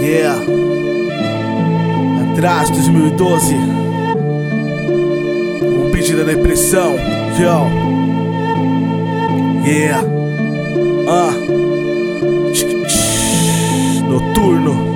Yeah. Atrás, 2012. Um beat da depressão. Yo. Yeah. Noturno.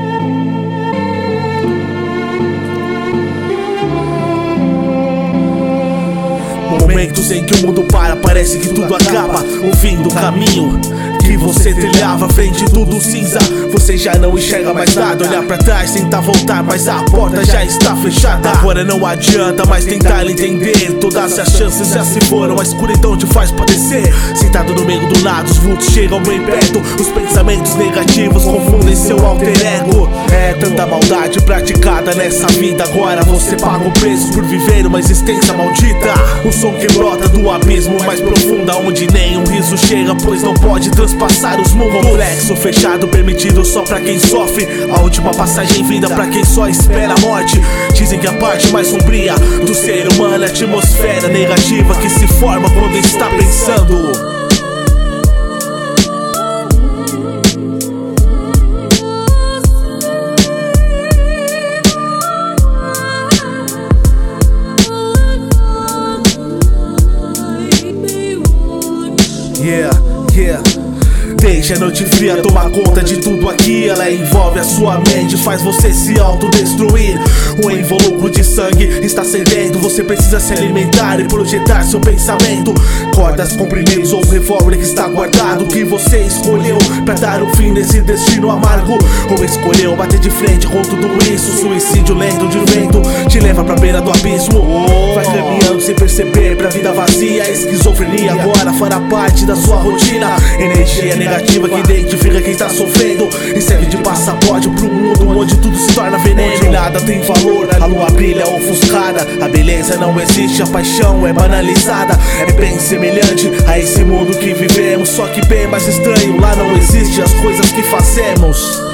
Momentos em que o mundo para, parece que tudo acaba. O fim do caminho que você trilhava, frente tudo cinza. Você já não enxerga mais nada. Olhar pra trás, tentar voltar, mas a porta já está fechada. Agora não adianta mais tentar entender. Todas as chances já se foram, a escuridão te faz padecer. Sentado no meio do nada, os vultos chegam bem perto. Os pensamentos negativos confundem seu alter ego. É tanta maldade praticada nessa vida. Agora você paga o preço por viver uma existência maldita. O som que brota do abismo mais profundo, onde nenhum riso chega, pois não pode transpassar os mundos. Complexo fechado, permitido só pra quem sofre. A última passagem em vida pra quem só espera a morte. Dizem que a parte mais sombria do ser humano é a atmosfera negativa que se forma quando está pensando. Yeah. Deixa a noite fria tomar conta de tudo aqui. Ela envolve a sua mente, faz você se autodestruir. O involucro de sangue está sedento. Você precisa se alimentar e projetar seu pensamento. Cordas, comprimidos ou revólver que está guardado. Que você escolheu pra dar um fim nesse destino amargo? Ou escolheu bater de frente com tudo isso? Suicídio lento de vento te leva pra beira do abismo. Vai caminhando sem perceber pra vida vazia. A esquizofrenia agora fará parte da sua rotina. Energia negativa que identifica quem está sofrendo e serve de passaporte pro mundo onde tudo se torna veneno. Onde nada tem valor, a lua brilha ofuscada. A beleza não existe, a paixão é banalizada. É bem semelhante a esse mundo que vivemos, só que bem mais estranho. Lá não existe as coisas que fazemos.